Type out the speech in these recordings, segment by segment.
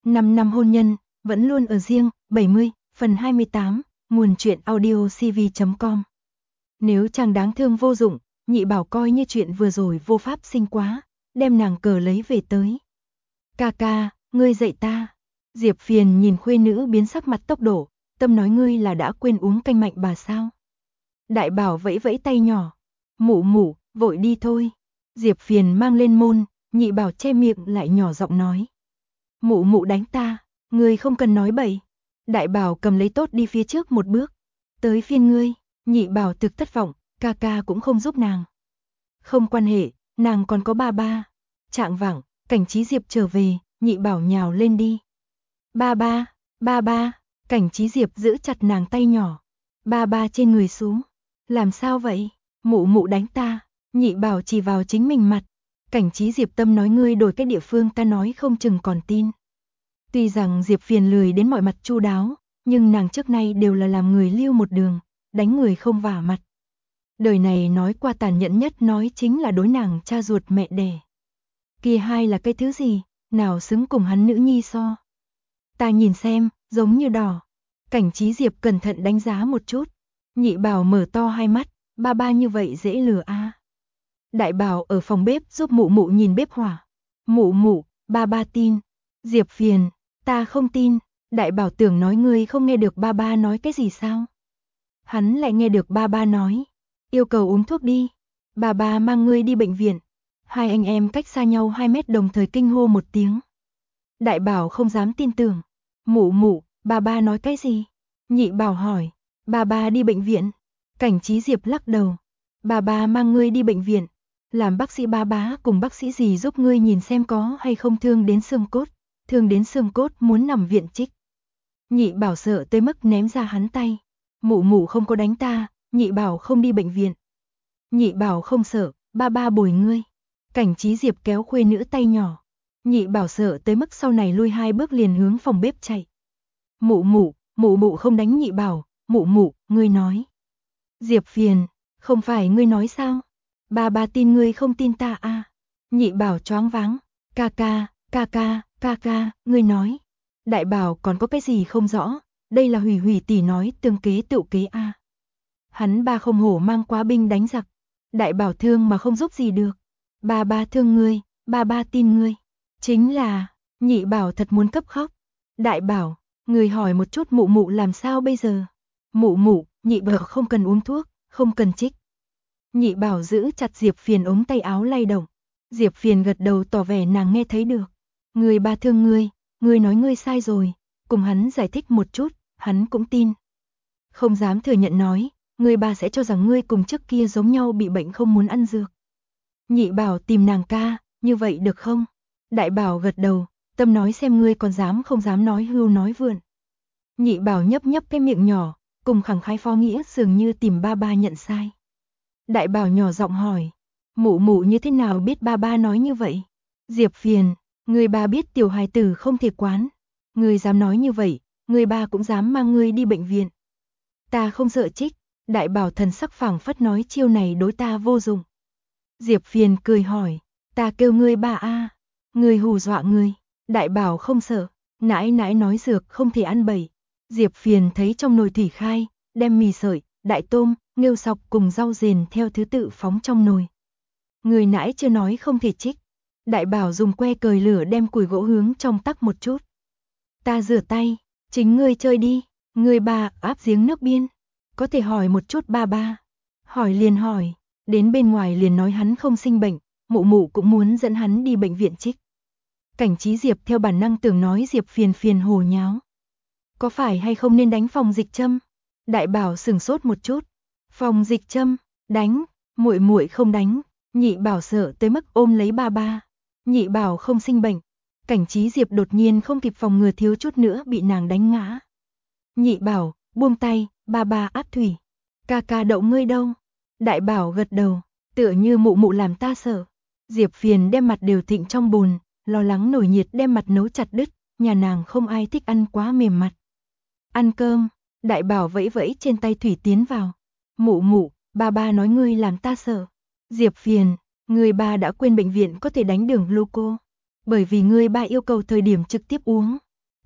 5 năm hôn nhân, vẫn luôn ở riêng, 70, phần 28, nguồn truyện audio cv.com. Nếu chàng đáng thương vô dụng, Nhị Bảo coi như chuyện vừa rồi vô pháp sinh quá, đem nàng cờ lấy về tới. Ca ca, ngươi dạy ta. Diệp Phiền nhìn khuê nữ biến sắc mặt tốc độ, tâm nói ngươi là đã quên uống canh mạnh bà sao. Đại Bảo vẫy vẫy tay nhỏ, mụ mụ, vội đi thôi. Diệp Phiền mang lên môn, Nhị Bảo che miệng lại nhỏ giọng nói. Mụ mụ đánh ta, ngươi không cần nói bậy. Đại Bảo cầm lấy tốt đi phía trước một bước. Tới phiên ngươi. Nhị Bảo thực thất vọng, ca ca cũng không giúp nàng. Không quan hệ, nàng còn có ba ba. Trạng vạng, Cảnh Trí Diệp trở về, Nhị Bảo nhào lên đi. Ba ba, Cảnh Trí Diệp giữ chặt nàng tay nhỏ. Ba ba trên người xuống. Làm sao vậy? Mụ mụ đánh ta. Nhị Bảo chỉ vào chính mình mặt. Cảnh Trí Diệp tâm nói ngươi đổi cái địa phương ta nói không chừng còn tin. Tuy rằng Diệp Phiền lười đến mọi mặt chu đáo, nhưng nàng trước nay đều là làm người lưu một đường, đánh người không vả mặt. Đời này nói qua tàn nhẫn nhất nói chính là đối nàng cha ruột mẹ đẻ. Kia hai là cái thứ gì, nào xứng cùng hắn nữ nhi so. Ta nhìn xem, giống như đỏ. Cảnh Trí Diệp cẩn thận đánh giá một chút. Nhị Bảo mở to hai mắt, ba ba như vậy dễ lừa a. Đại Bảo ở phòng bếp giúp mụ mụ nhìn bếp hỏa. Mụ mụ, ba ba tin. Diệp Phiền, ta không tin. Đại Bảo tưởng nói ngươi không nghe được ba ba nói cái gì sao? Hắn lại nghe được ba ba nói. Yêu cầu uống thuốc đi. Ba ba mang ngươi đi bệnh viện. Hai anh em cách xa nhau 2 mét đồng thời kinh hô một tiếng. Đại Bảo không dám tin tưởng. Mụ mụ, ba ba nói cái gì? Nhị Bảo hỏi. Ba ba đi bệnh viện. Cảnh Trí Diệp lắc đầu. Ba ba mang ngươi đi bệnh viện. Làm bác sĩ ba bá cùng bác sĩ gì giúp ngươi nhìn xem có hay không thương đến xương cốt. Thương đến xương cốt muốn nằm viện trích. Nhị Bảo sợ tới mức ném ra hắn tay. Mụ mụ không có đánh ta, Nhị Bảo không đi bệnh viện. Nhị Bảo không sợ, ba ba bồi ngươi. Cảnh Trí Diệp kéo khuê nữ tay nhỏ. Nhị Bảo sợ tới mức sau này lui 2 bước liền hướng phòng bếp chạy. Mụ mụ không đánh Nhị Bảo, mụ mụ, ngươi nói. Diệp Phiền, không phải ngươi nói sao? Ba ba tin ngươi không tin ta à? Nhị Bảo choáng váng. Ca ca, ngươi nói. Đại Bảo còn có cái gì không rõ, đây là Hủy Hủy tỷ nói tương kế tựu kế a. Hắn ba không hổ mang quá binh đánh giặc. Đại Bảo thương mà không giúp gì được. Ba ba thương ngươi, ba ba tin ngươi. Chính là, Nhị Bảo thật muốn cấp khóc. Đại Bảo, người hỏi một chút mụ mụ làm sao bây giờ? Mụ mụ, Nhị Bảo không cần uống thuốc, không cần trích. Nhị Bảo giữ chặt Diệp Phiền ống tay áo lay động. Diệp Phiền gật đầu tỏ vẻ nàng nghe thấy được. Người ba thương ngươi nói ngươi sai rồi, cùng hắn giải thích một chút, hắn cũng tin. Không dám thừa nhận nói, người ba sẽ cho rằng ngươi cùng trước kia giống nhau bị bệnh không muốn ăn dược. Nhị Bảo tìm nàng ca, như vậy được không? Đại Bảo gật đầu, tâm nói xem ngươi còn dám không dám nói hưu nói vượn. Nhị Bảo nhấp nhấp cái miệng nhỏ, cùng khẳng khái phó nghĩa dường như tìm ba ba nhận sai. Đại Bảo nhỏ giọng hỏi, mụ mụ như thế nào biết ba ba nói như vậy? Diệp Phiền, người ba biết tiểu hài tử không thể quán. Người dám nói như vậy, người ba cũng dám mang ngươi đi bệnh viện. Ta không sợ trích, Đại Bảo thần sắc phảng phất nói chiêu này đối ta vô dụng. Diệp Phiền cười hỏi, ta kêu ngươi ba a, ngươi hù dọa ngươi. Đại Bảo không sợ, nãi nãi nói dược không thể ăn bậy. Diệp Phiền thấy trong nồi thủy khai, đem mì sợi, đại tôm, nghêu sọc cùng rau rền theo thứ tự phóng trong nồi. Người nãi chưa nói không thể trích. Đại Bảo dùng que cời lửa đem củi gỗ hướng trong tắc một chút. Ta rửa tay, chính ngươi chơi đi, ngươi ba áp giếng nước biên. Có thể hỏi một chút ba ba. Hỏi liền hỏi, đến bên ngoài liền nói hắn không sinh bệnh, mụ mụ cũng muốn dẫn hắn đi bệnh viện trích. Cảnh Trí Diệp theo bản năng tưởng nói Diệp Phiền hồ nháo. Có phải hay không nên đánh phòng dịch châm? Đại Bảo sửng sốt một chút. Phòng dịch châm, đánh, muội muội không đánh. Nhị Bảo sợ tới mức ôm lấy ba ba. Nhị Bảo không sinh bệnh. Cảnh Trí Diệp đột nhiên không kịp phòng ngừa thiếu chút nữa bị nàng đánh ngã. Nhị Bảo, buông tay, ba ba áp thủy. Ca ca đậu ngươi đâu? Đại Bảo gật đầu, tựa như mụ mụ làm ta sợ. Diệp Phiền đem mặt đều thịnh trong bồn, lo lắng nổi nhiệt đem mặt nấu chặt đứt, nhà nàng không ai thích ăn quá mềm mặt. Ăn cơm, Đại Bảo vẫy vẫy trên tay thủy tiến vào. Mụ mụ, ba ba nói ngươi làm ta sợ. Diệp Phiền, ngươi ba đã quên bệnh viện có thể đánh đường gluco. Bởi vì ngươi ba yêu cầu thời điểm trực tiếp uống.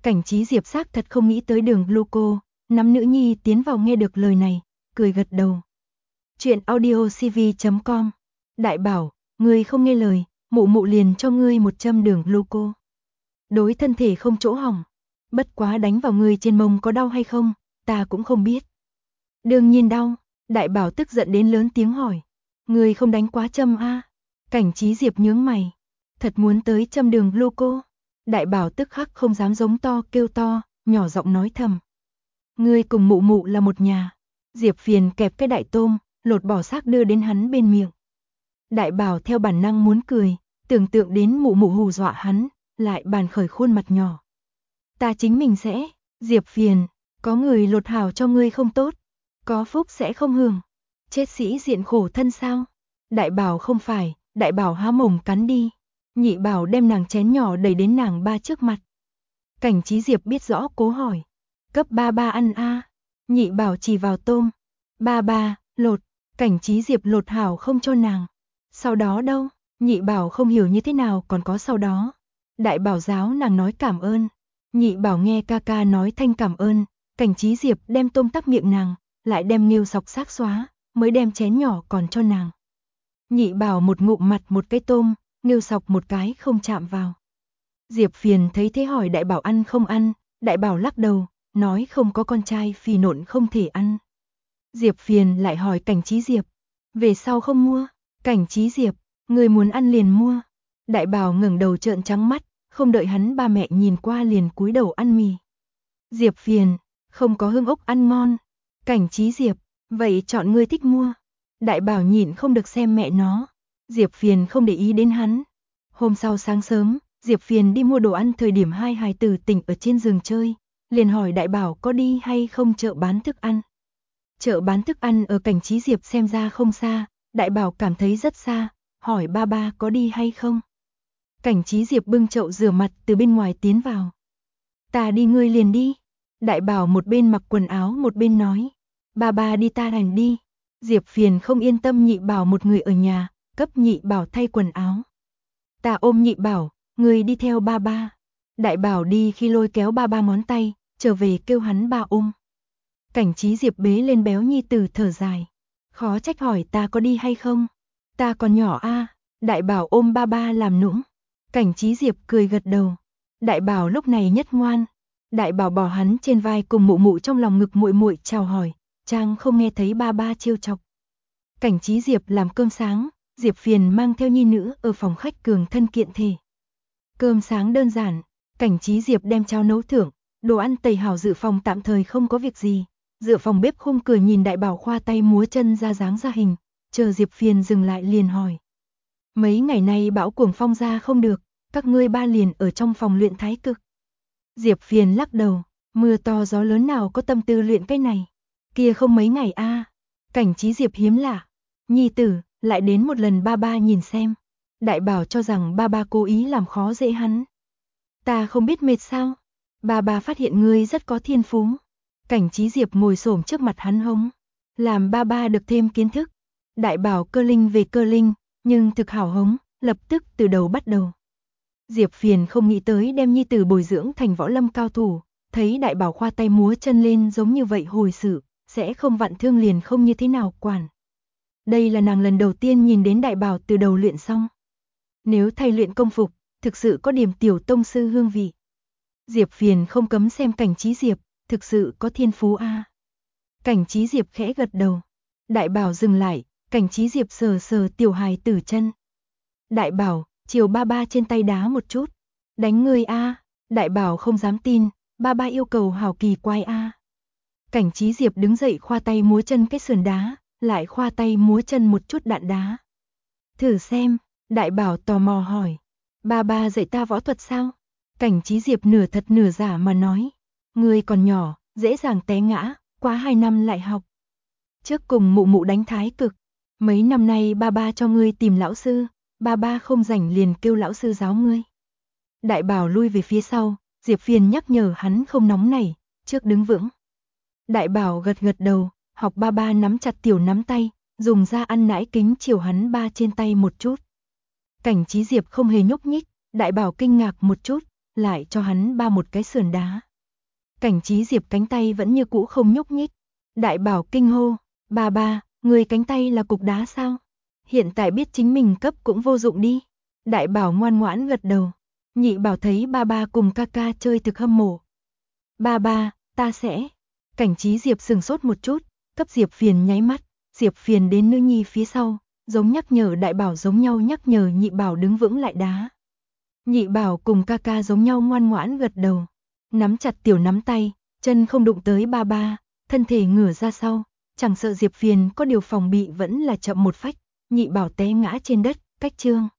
Cảnh Trí Diệp xác thật không nghĩ tới Đường Gluco, nắm nữ nhi tiến vào nghe được lời này, cười gật đầu. Chuyện audiocv.com. Đại bảo, ngươi không nghe lời, mụ mụ liền cho ngươi một châm Đường Gluco. Đối thân thể không chỗ hỏng, bất quá đánh vào ngươi trên mông có đau hay không, ta cũng không biết. Đương nhiên đau, đại bảo tức giận đến lớn tiếng hỏi. Ngươi không đánh quá châm a? Cảnh Trí Diệp nhướng mày, thật muốn tới châm Đường Gluco. Đại bảo tức khắc không dám giống to kêu to, nhỏ giọng nói thầm. Ngươi cùng mụ mụ là một nhà. Diệp Phiền kẹp cái đại tôm, lột bỏ xác đưa đến hắn bên miệng. Đại bảo theo bản năng muốn cười, tưởng tượng đến mụ mụ hù dọa hắn, lại bàn khởi khuôn mặt nhỏ. Ta chính mình sẽ, Diệp Phiền, có người lột hảo cho ngươi không tốt, có phúc sẽ không hưởng. Chết sĩ diện khổ thân sao? Đại bảo không phải, đại bảo há mồm cắn đi. Nhị bảo đem nàng chén nhỏ đẩy đến nàng ba trước mặt. Cảnh Trí Diệp biết rõ cố hỏi. Cấp ba ba ăn a. Nhị bảo chỉ vào tôm. Ba ba, lột. Cảnh Trí Diệp lột hảo không cho nàng. Sau đó đâu? Nhị bảo không hiểu như thế nào còn có sau đó. Đại bảo giáo nàng nói cảm ơn. Nhị bảo nghe ca ca nói thanh cảm ơn. Cảnh Trí Diệp đem tôm tắc miệng nàng, lại đem nghêu sọc xác xóa, mới đem chén nhỏ còn cho nàng. Nhị bảo một ngụm mặt một cái tôm, nghêu sọc một cái không chạm vào. Diệp Phiền thấy thế hỏi đại bảo ăn không ăn, đại bảo lắc đầu, nói không có con trai phì nộn không thể ăn. Diệp Phiền lại hỏi Cảnh Trí Diệp, về sau không mua. Cảnh Trí Diệp, người muốn ăn liền mua. Đại bảo ngẩng đầu trợn trắng mắt, không đợi hắn ba mẹ nhìn qua liền cúi đầu ăn mì. Diệp Phiền, không có hương ốc ăn ngon. Cảnh Trí Diệp, vậy chọn ngươi thích mua. Đại bảo nhịn không được xem mẹ nó. Diệp Phiền không để ý đến hắn. Hôm sau sáng sớm, Diệp Phiền đi mua đồ ăn thời điểm hai hài tử tỉnh ở trên giường chơi, liền hỏi đại bảo có đi hay không chợ bán thức ăn. Chợ bán thức ăn ở Cảnh Trí Diệp xem ra không xa, đại bảo cảm thấy rất xa, hỏi ba ba có đi hay không. Cảnh Trí Diệp bưng chậu rửa mặt từ bên ngoài tiến vào. Ta đi ngươi liền đi. Đại bảo một bên mặc quần áo một bên nói. Ba ba đi ta đành đi. Diệp Phiền không yên tâm nhị bảo một người ở nhà, cấp nhị bảo thay quần áo. Ta ôm nhị bảo, người đi theo ba ba. Đại bảo đi khi lôi kéo ba ba ngón tay, trở về kêu hắn ba ôm. Cảnh Trí Diệp bế lên béo nhi tử thở dài. Khó trách hỏi ta có đi hay không. Ta còn nhỏ a. Đại bảo ôm ba ba làm nũng. Cảnh Trí Diệp cười gật đầu. Đại bảo lúc này nhất ngoan. Đại bảo bỏ hắn trên vai cùng mụ mụ trong lòng ngực muội muội chào hỏi. Trang không nghe thấy ba ba trêu chọc. Cảnh Trí Diệp làm cơm sáng, Diệp Phiền mang theo nhi nữ ở phòng khách cường thân kiện thể. Cơm sáng đơn giản, Cảnh Trí Diệp đem cháo nấu thưởng, đồ ăn tẩy hảo dự phòng tạm thời không có việc gì. Dựa phòng bếp khung cười nhìn đại bảo khoa tay múa chân ra dáng ra hình, chờ Diệp Phiền dừng lại liền hỏi. Mấy ngày nay bão cuồng phong ra không được, các ngươi ba liền ở trong phòng luyện thái cực. Diệp Phiền lắc đầu, mưa to gió lớn nào có tâm tư luyện cái này. Kia không mấy ngày a. Cảnh Trí Diệp hiếm lạ. Nhi tử, lại đến một lần ba ba nhìn xem. Đại bảo cho rằng ba ba cố ý làm khó dễ hắn. Ta không biết mệt sao. Ba ba phát hiện ngươi rất có thiên phú. Cảnh Trí Diệp ngồi xổm trước mặt hắn hống. Làm ba ba được thêm kiến thức. Đại bảo cơ linh về cơ linh, nhưng thực hảo hống, lập tức từ đầu bắt đầu. Diệp Phiền không nghĩ tới đem nhi tử bồi dưỡng thành võ lâm cao thủ, thấy đại bảo khoa tay múa chân lên giống như vậy hồi sự, sẽ không vặn thương liền không như thế nào quản. Đây là nàng lần đầu tiên nhìn đến đại bảo từ đầu luyện xong. Nếu thay luyện công phục, thực sự có điểm tiểu tông sư hương vị. Diệp Phiền không cấm xem Cảnh Trí Diệp, thực sự có thiên phú a. Cảnh Trí Diệp khẽ gật đầu. Đại bảo dừng lại, Cảnh Trí Diệp sờ sờ tiểu hài tử chân. Đại bảo, chiều ba ba trên tay đá một chút. Đánh ngươi a. Đại bảo không dám tin, ba ba yêu cầu hảo kỳ quái a. Cảnh Trí Diệp đứng dậy khoa tay múa chân cái sườn đá, lại khoa tay múa chân một chút đạn đá. Thử xem, đại bảo tò mò hỏi. Ba ba dạy ta võ thuật sao? Cảnh Trí Diệp nửa thật nửa giả mà nói. Ngươi còn nhỏ, dễ dàng té ngã, quá 2 năm lại học. Trước cùng mụ mụ đánh thái cực. Mấy năm nay ba ba cho ngươi tìm lão sư, ba ba không rảnh liền kêu lão sư giáo ngươi. Đại bảo lui về phía sau, Diệp Phiền nhắc nhở hắn không nóng nảy, trước đứng vững. Đại bảo gật gật đầu, học ba ba nắm chặt tiểu nắm tay, dùng ra ăn nãi kính chiều hắn ba trên tay một chút. Cảnh Trí Diệp không hề nhúc nhích, đại bảo kinh ngạc một chút, lại cho hắn ba một cái sườn đá. Cảnh Trí Diệp cánh tay vẫn như cũ không nhúc nhích. Đại Bảo kinh hô, ba, người cánh tay là cục đá sao? Hiện tại biết chính mình cấp cũng vô dụng đi. Đại Bảo ngoan ngoãn gật đầu. Nhị Bảo thấy ba cùng ca ca chơi thực hâm mộ. Ba, ta sẽ. Cảnh Trí Diệp sừng sốt một chút, cấp Diệp Phiền nháy mắt. Diệp Phiền đến nữ nhi phía sau, giống nhắc nhở Đại Bảo giống nhau nhắc nhở Nhị Bảo đứng vững lại đá. Nhị Bảo cùng ca ca giống nhau ngoan ngoãn gật đầu, nắm chặt tiểu nắm tay, chân không đụng tới ba, thân thể ngửa ra sau, chẳng sợ Diệp Phiền có điều phòng bị vẫn là chậm một phách, Nhị Bảo té ngã trên đất, cách chương.